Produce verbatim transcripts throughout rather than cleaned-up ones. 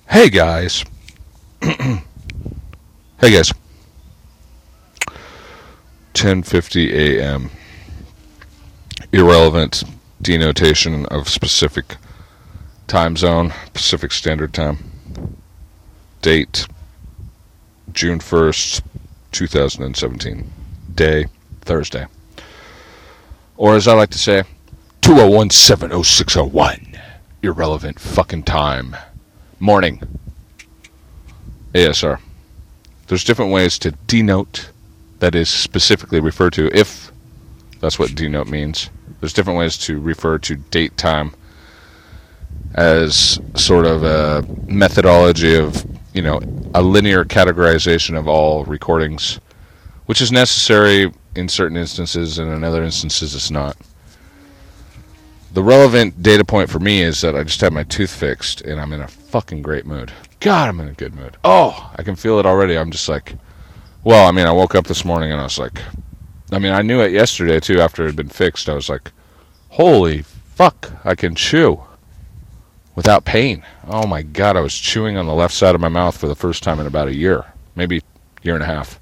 Hey guys. Hey guys. ten fifty a.m. Irrelevant denotation of specific time zone, Pacific Standard Time. Date June first, twenty seventeen. Day Thursday. Or as I like to say, two oh one seven oh six oh one. Irrelevant fucking time. Morning. A S R. There's different ways to denote, that is specifically refer to, if that's what denote means. There's different ways to refer to date time as sort of a methodology of, you know, a linear categorization of all recordings, which is necessary in certain instances, and in other instances it's not. The relevant data point for me is that I just had my tooth fixed, and I'm in a fucking great mood. God, I'm in a good mood. Oh, I can feel it already. I'm just like, well, I mean, I woke up this morning and I was like, I mean, I knew it yesterday too after it had been fixed. I was like, holy fuck, I can chew without pain. Oh my God, I was chewing on the left side of my mouth for the first time in about a year, maybe year and a half.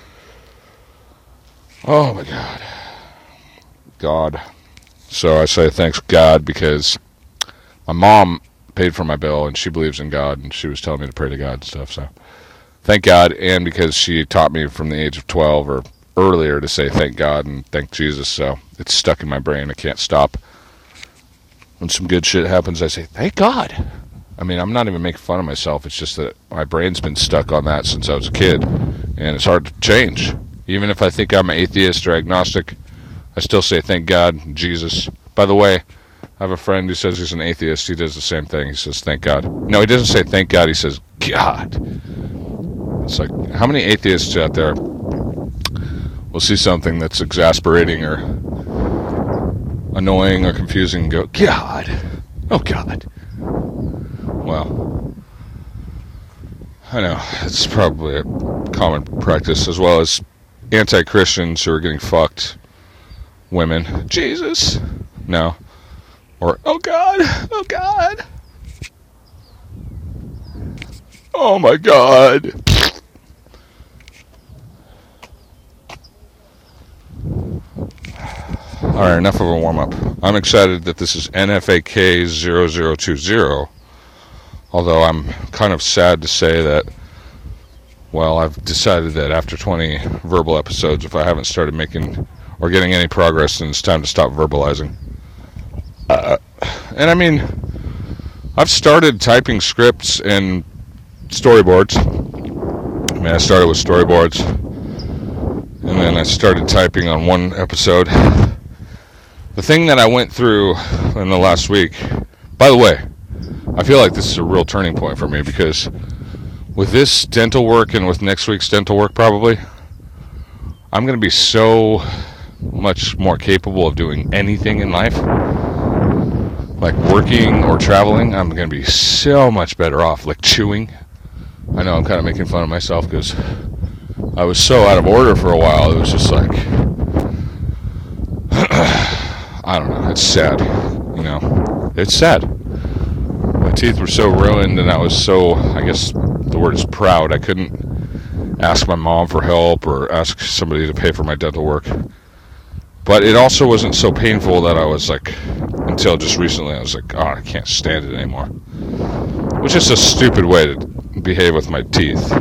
Oh my God. God. So I say thanks God, because my mom paid for my bill and she believes in God, and she was telling me to pray to God and stuff. So thank God, and because she taught me from the age of twelve or earlier to say thank God and thank Jesus, so it's stuck in my brain. I can't stop. When some good shit happens, I say thank God. I mean, I'm not even making fun of myself. It's just that my brain's been stuck on that since I was a kid, and it's hard to change. Even if I think I'm an atheist or agnostic, I still say thank God, Jesus. By the way, I have a friend who says he's an atheist. He does the same thing. He says thank God. No, he doesn't say thank God. He says God. It's like, how many atheists out there will see something that's exasperating or annoying or confusing and go, God. Oh, God. Well, I know. It's probably a common practice, as well as anti-Christians who are getting fucked. Women, Jesus, no, or oh God, oh God, oh my God. Alright, enough of a warm-up. I'm excited that this is N F A K zero zero two zero, although I'm kind of sad to say that, well, I've decided that after twenty verbal episodes, if I haven't started making or getting any progress, then it's time to stop verbalizing. Uh, and I mean, I've started typing scripts and storyboards. I mean, I started with storyboards, and then I started typing on one episode. The thing that I went through in the last week, by the way, I feel like this is a real turning point for me, because with this dental work and with next week's dental work probably, I'm going to be so much more capable of doing anything in life, like working or traveling. I'm going to be so much better off, like chewing. I know I'm kind of making fun of myself because I was so out of order for a while. It was just like, I don't know, it's sad, you know, it's sad. My teeth were so ruined, and I was so, I guess the word is proud, I couldn't ask my mom for help or ask somebody to pay for my dental work. But it also wasn't so painful that I was like, until just recently, I was like, oh, I can't stand it anymore. Which is a stupid way to behave with my teeth.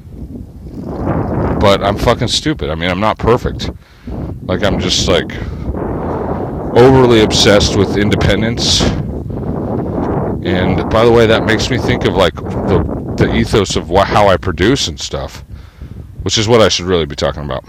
But I'm fucking stupid. I mean, I'm not perfect. Like, I'm just like overly obsessed with independence. And by the way, that makes me think of like the, the ethos of wh- how I produce and stuff, which is what I should really be talking about.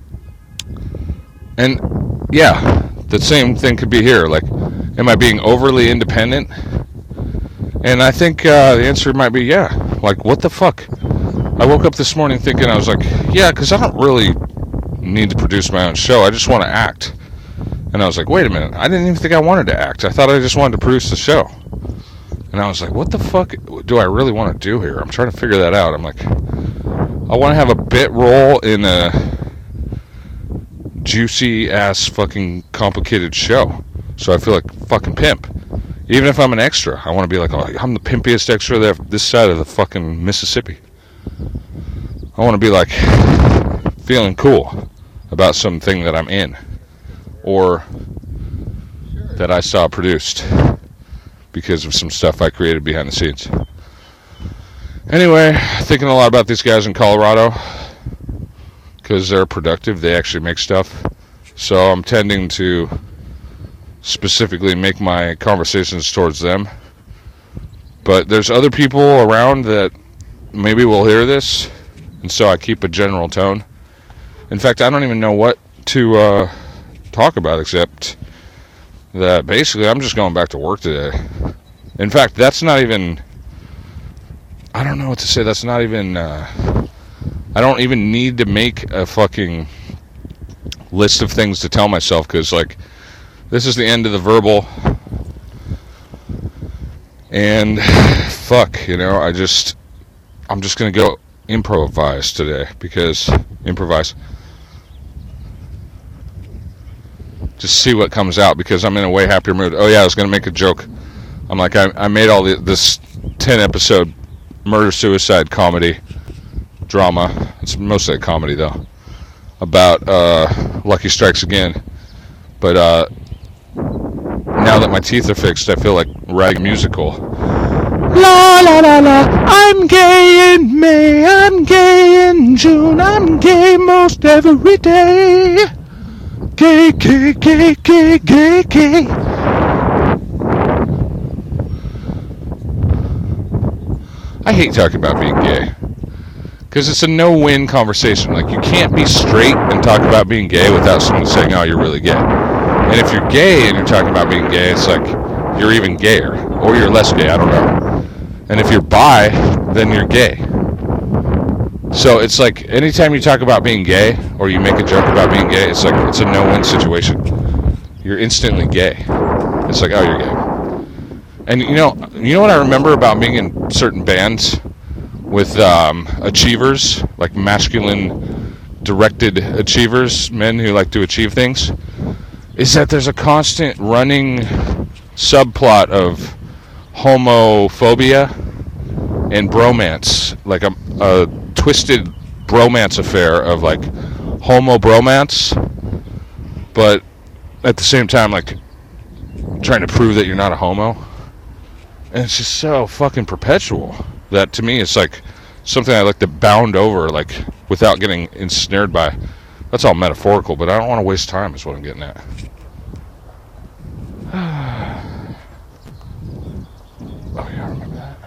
And yeah, the same thing could be here. Like, am I being overly independent? And I think uh, the answer might be yeah. Like, what the fuck? I woke up this morning thinking, I was like, yeah, because I don't really need to produce my own show. I just want to act. And I was like, wait a minute. I didn't even think I wanted to act. I thought I just wanted to produce the show. And I was like, what the fuck do I really want to do here? I'm trying to figure that out. I'm like, I want to have a bit role in a juicy ass fucking complicated show, so I feel like fucking pimp. Even if I'm an extra, I want to be like, oh, I'm the pimpiest extra there this side of the fucking Mississippi. I want to be like feeling cool about something that I'm in or that I saw produced because of some stuff I created behind the scenes. Anyway, thinking a lot about these guys in Colorado because they're productive. They actually make stuff. So I'm tending to specifically make my conversations towards them. But there's other people around that maybe will hear this, and so I keep a general tone. In fact, I don't even know what to uh, talk about except that basically I'm just going back to work today. In fact, that's not even... I don't know what to say. That's not even... Uh, I don't even need to make a fucking list of things to tell myself, because, like, this is the end of the verbal. And, fuck, you know, I just... I'm just going to go improvise today, because... Improvise. Just see what comes out, because I'm in a way happier mood. Oh, yeah, I was going to make a joke. I'm like, I, I made all the, this ten-episode murder-suicide comedy drama. It's mostly a comedy, though. About uh, Lucky Strikes Again. But uh, now that my teeth are fixed, I feel like writing a musical. La la la la, I'm gay in May, I'm gay in June, I'm gay most every day. Gay, gay, gay, gay, gay, gay. I hate talking about being gay, because it's a no-win conversation. Like, you can't be straight and talk about being gay without someone saying, oh, you're really gay. And if you're gay and you're talking about being gay, it's like you're even gayer, or you're less gay, I don't know. And if you're bi, then you're gay. So it's like, anytime you talk about being gay, or you make a joke about being gay, it's like, it's a no-win situation. You're instantly gay. It's like, oh, you're gay. And you know, you know what I remember about being in certain bands with um, achievers, like masculine-directed achievers, men who like to achieve things, is that there's a constant running subplot of homophobia and bromance, like a, a twisted bromance affair of like homo-bromance, but at the same time, like, trying to prove that you're not a homo. And it's just so fucking perpetual that, to me, it's like something I like to bound over, like, without getting ensnared by. That's all metaphorical, but I don't want to waste time, is what I'm getting at. Oh, yeah, I remember that.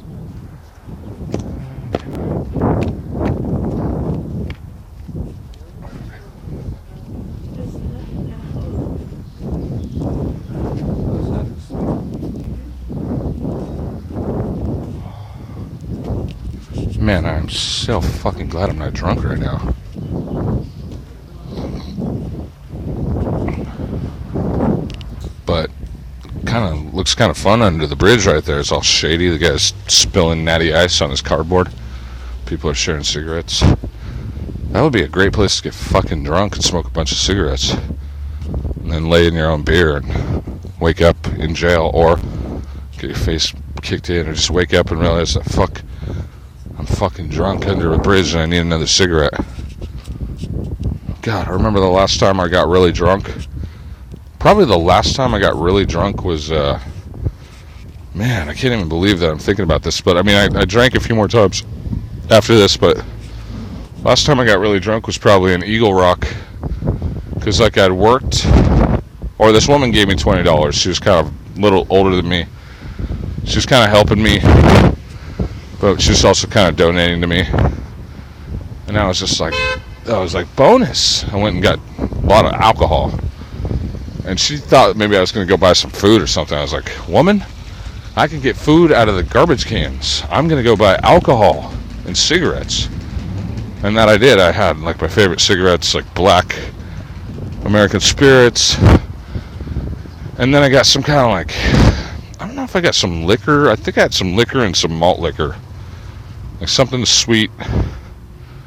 Man, I'm so fucking glad I'm not drunk right now. But kind of looks kind of fun under the bridge right there. It's all shady. The guy's spilling natty ice on his cardboard. People are sharing cigarettes. That would be a great place to get fucking drunk and smoke a bunch of cigarettes, and then lay in your own beer and wake up in jail, or get your face kicked in, or just wake up and realize that fuck, I'm fucking drunk under a bridge and I need another cigarette. God, I remember the last time I got really drunk. Probably the last time I got really drunk was, uh, man, I can't even believe that I'm thinking about this. But, I mean, I, I drank a few more times after this, but last time I got really drunk was probably in Eagle Rock. Because, like, I'd worked, or this woman gave me twenty dollars. She was kind of a little older than me. She was kind of helping me, but she was also kind of donating to me. And I was just like, I was like, bonus. I went and got a lot of alcohol. And she thought maybe I was going to go buy some food or something. I was like, woman, I can get food out of the garbage cans. I'm going to go buy alcohol and cigarettes. And that I did. I had, like, my favorite cigarettes, like black American Spirits. And then I got some kind of, like, I don't know if I got some liquor. I think I had some liquor and some malt liquor. Like something sweet, a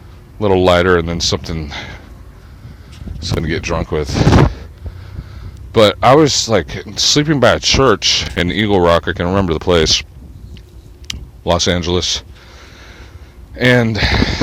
little lighter, and then something, something to get drunk with. But I was like sleeping by a church in Eagle Rock. I can remember the place, Los Angeles. And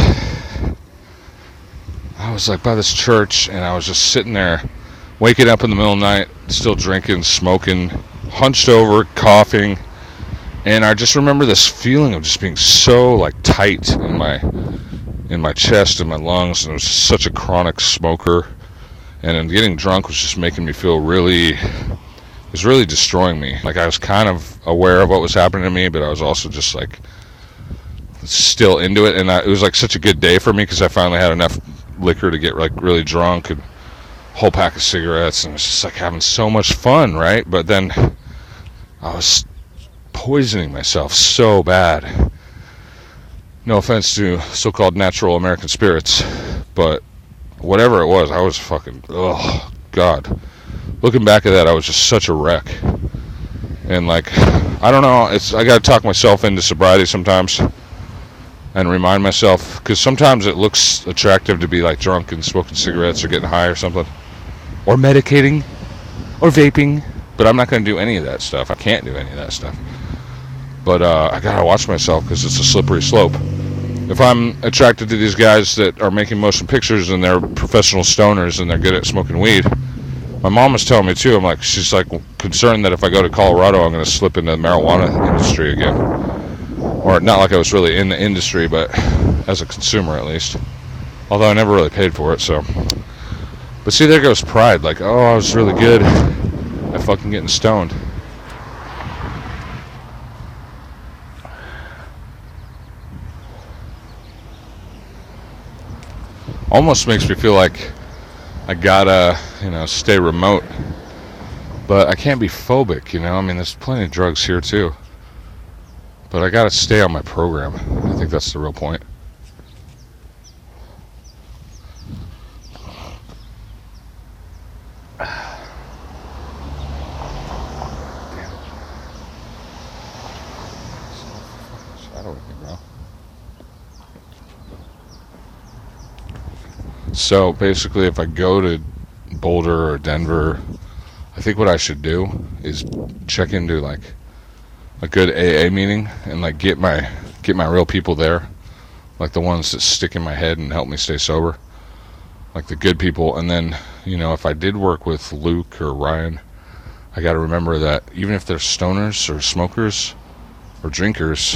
I was like by this church, and I was just sitting there, waking up in the middle of the night, still drinking, smoking, hunched over, coughing. And I just remember this feeling of just being so like tight in my in my chest and my lungs, and I was just such a chronic smoker. And then getting drunk was just making me feel really, it was really destroying me. Like I was kind of aware of what was happening to me, but I was also just like still into it. And I, it was like such a good day for me because I finally had enough liquor to get like really drunk, and a whole pack of cigarettes, and it was just like having so much fun, right? But then I was poisoning myself so bad. No offense to so-called natural American spirits, but whatever it was, I was fucking, oh god. Looking back at that, I was just such a wreck. And like, I don't know, it's I gotta talk myself into sobriety sometimes and remind myself, because sometimes it looks attractive to be like drunk and smoking cigarettes or getting high or something, or medicating or vaping, but I'm not gonna do any of that stuff. I can't do any of that stuff. But uh, I gotta watch myself because it's a slippery slope. If I'm attracted to these guys that are making motion pictures and they're professional stoners and they're good at smoking weed, my mom was telling me too, I'm like, she's like concerned that if I go to Colorado, I'm going to slip into the marijuana industry again. Or not like I was really in the industry, but as a consumer at least. Although I never really paid for it, so. But see, there goes pride. Like, oh, I was really good at fucking getting stoned. Almost makes me feel like I gotta, you know, stay remote. But I can't be phobic, you know? I mean, there's plenty of drugs here, too. But I gotta stay on my program. I think that's the real point. So basically, if I go to Boulder or Denver, I think what I should do is check into like a good A A meeting and like get my get my real people there, like the ones that stick in my head and help me stay sober, like the good people. And then, you know, if I did work with Luke or Ryan, I got to remember that even if they're stoners or smokers or drinkers,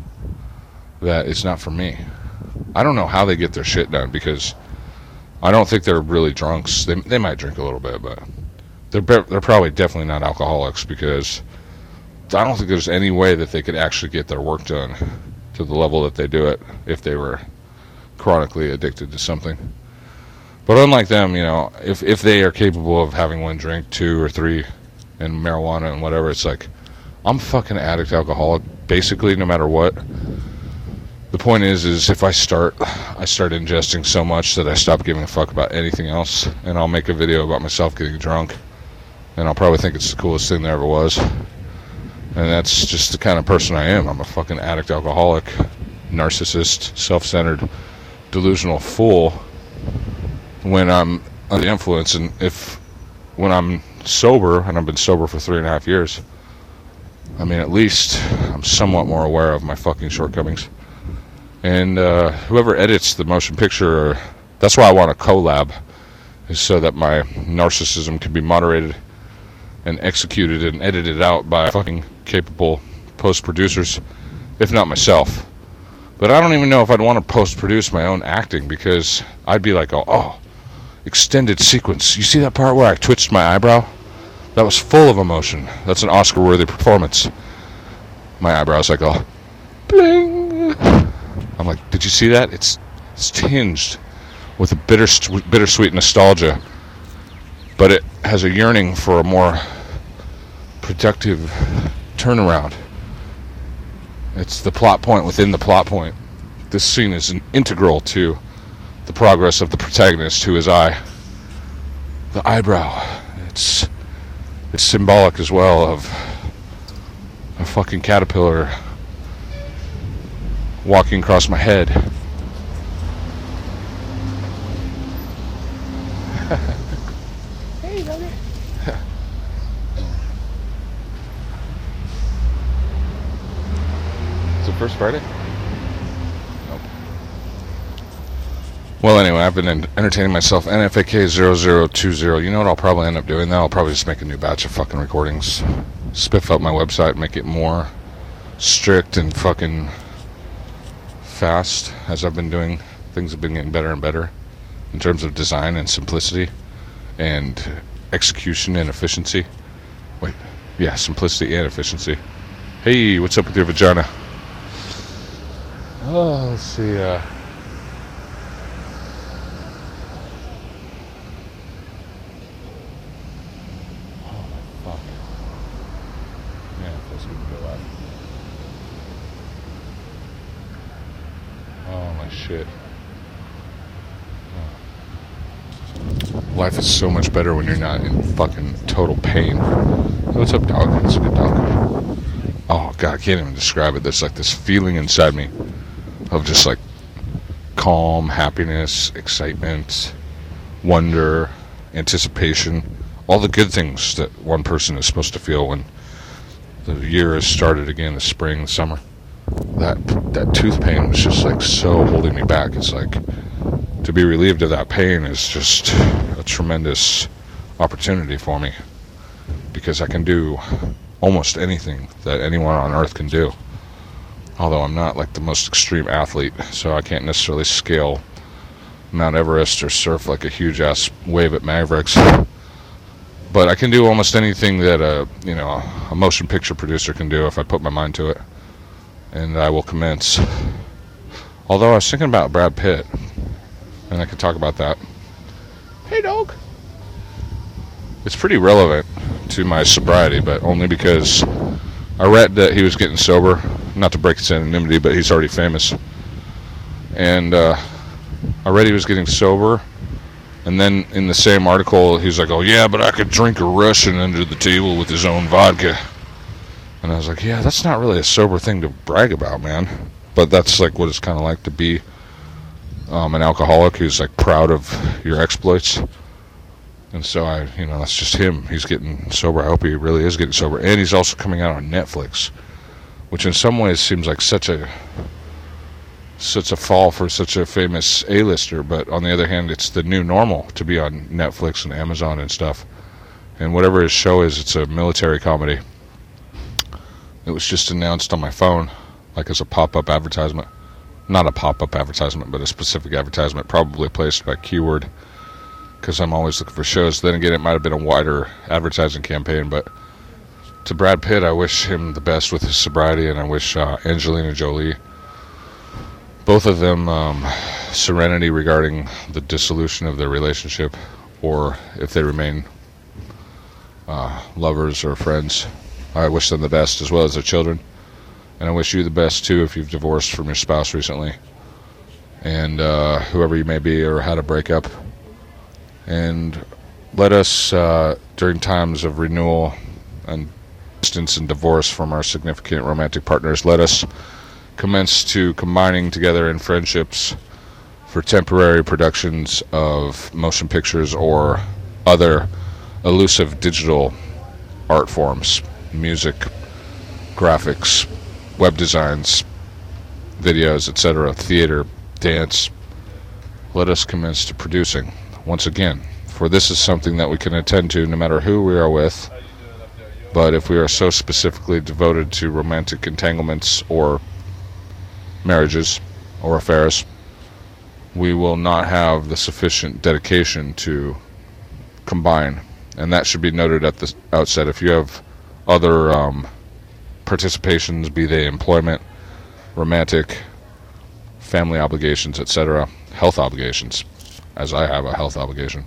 that it's not for me. I don't know how they get their shit done, because I don't think they're really drunks. They they might drink a little bit, but they're they're probably definitely not alcoholics, because I don't think there's any way that they could actually get their work done to the level that they do it if they were chronically addicted to something. But unlike them, you know, if if they are capable of having one drink, two or three, and marijuana and whatever, it's like, I'm fucking addict alcoholic, basically, no matter what. The point is, is if I start, I start ingesting so much that I stop giving a fuck about anything else, and I'll make a video about myself getting drunk, and I'll probably think it's the coolest thing there ever was. And that's just the kind of person I am. I'm a fucking addict alcoholic, narcissist, self-centered, delusional fool when I'm under the influence. And if, when I'm sober, and I've been sober for three and a half years, I mean, at least I'm somewhat more aware of my fucking shortcomings. And uh, whoever edits the motion picture, or, that's why I want a collab, is so that my narcissism can be moderated and executed and edited out by fucking capable post-producers, if not myself. But I don't even know if I'd want to post-produce my own acting, because I'd be like, oh, oh, extended sequence. You see that part where I twitched my eyebrow? That was full of emotion. That's an Oscar-worthy performance. My eyebrows like, oh, bling. I'm like, did you see that? It's it's tinged with a bitter, bittersweet nostalgia, but it has a yearning for a more productive turnaround. It's the plot point within the plot point. This scene is an integral to the progress of the protagonist, who is I. The eyebrow. It's it's symbolic as well of a fucking caterpillar walking across my head. Hey, buddy. Is it first Friday? Nope. Well, anyway, I've been entertaining myself. N F A K zero zero two zero. You know what I'll probably end up doing now? I'll probably just make a new batch of fucking recordings. Spiff up my website, make it more strict and fucking fast. As I've been doing, things have been getting better and better in terms of design and simplicity and execution and efficiency. Wait, yeah, simplicity and efficiency. Hey, what's up with your vagina? Oh, let's see, uh... oh, my fuck. Man, it feels good to go out. Oh, my shit. Oh. Life is so much better when you're not in fucking total pain. Hey, what's up, dog? It's a good dog. Oh, God, I can't even describe it. There's like this feeling inside me of just like calm, happiness, excitement, wonder, anticipation, all the good things that one person is supposed to feel when the year has started again, the spring, the summer. That that tooth pain was just like so holding me back. It's like to be relieved of that pain is just a tremendous opportunity for me, because I can do almost anything that anyone on earth can do. Although I'm not like the most extreme athlete, so I can't necessarily scale Mount Everest or surf like a huge ass wave at Mavericks. But I can do almost anything that a you know a motion picture producer can do if I put my mind to it, and I will commence. Although I was thinking about Brad Pitt, and I could talk about that. Hey, dog. It's pretty relevant to my sobriety, but only because I read that he was getting sober. Not to break his anonymity, but he's already famous. And uh, I read he was getting sober. And then in the same article, he was like, oh yeah, but I could drink a Russian under the table with his own vodka. And I was like, yeah, that's not really a sober thing to brag about, man. But that's like what it's kind of like to be um, an alcoholic who's like proud of your exploits. And so I, you know, that's just him. He's getting sober. I hope he really is getting sober. And he's also coming out on Netflix, which in some ways seems like such a such a fall for such a famous A-lister. But on the other hand, it's the new normal to be on Netflix and Amazon and stuff. And whatever his show is, it's a military comedy. It was just announced on my phone, like as a pop-up advertisement. Not a pop-up advertisement, but a specific advertisement, probably placed by keyword, because I'm always looking for shows. Then again, it might have been a wider advertising campaign. But to Brad Pitt, I wish him the best with his sobriety, and I wish uh, Angelina Jolie, both of them, um, serenity regarding the dissolution of their relationship, or if they remain uh, lovers or friends. I wish them the best, as well as their children. And I wish you the best, too, if you've divorced from your spouse recently. And uh, whoever you may be or had a breakup. And let us, uh, during times of renewal and distance and divorce from our significant romantic partners, let us commence to combining together in friendships for temporary productions of motion pictures or other elusive digital art forms, music, graphics, web designs, videos, et cetera, theater, dance. Let us commence to producing once again, for this is something that we can attend to no matter who we are with. But if we are so specifically devoted to romantic entanglements or marriages or affairs, we will not have the sufficient dedication to combine. And that should be noted at the outset. If you have other um, participations, be they employment, romantic, family obligations, et cetera, health obligations, as I have a health obligation,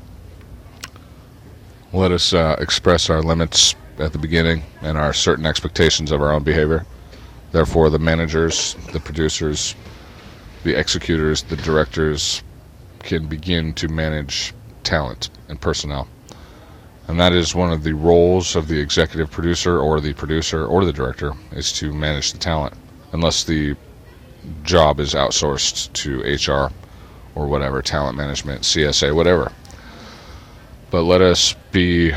let us uh, express our limits at the beginning and our certain expectations of our own behavior. Therefore, the managers, the producers, the executors, the directors can begin to manage talent and personnel. And that is one of the roles of the executive producer or the producer or the director, is to manage the talent, unless the job is outsourced to H R or whatever, talent management, C S A, whatever. But let us be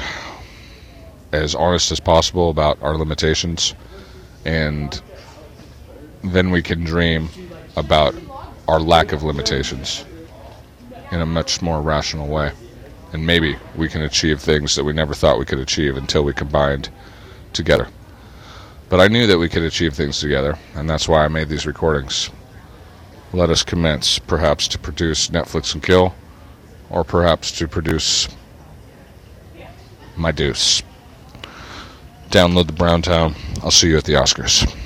as honest as possible about our limitations and then we can dream about our lack of limitations in a much more rational way. And maybe we can achieve things that we never thought we could achieve until we combined together. But I knew that we could achieve things together, and that's why I made these recordings. Let us commence, perhaps to produce Netflix and Kill, or perhaps to produce my deuce. Download the Brown Town. I'll see you at the Oscars.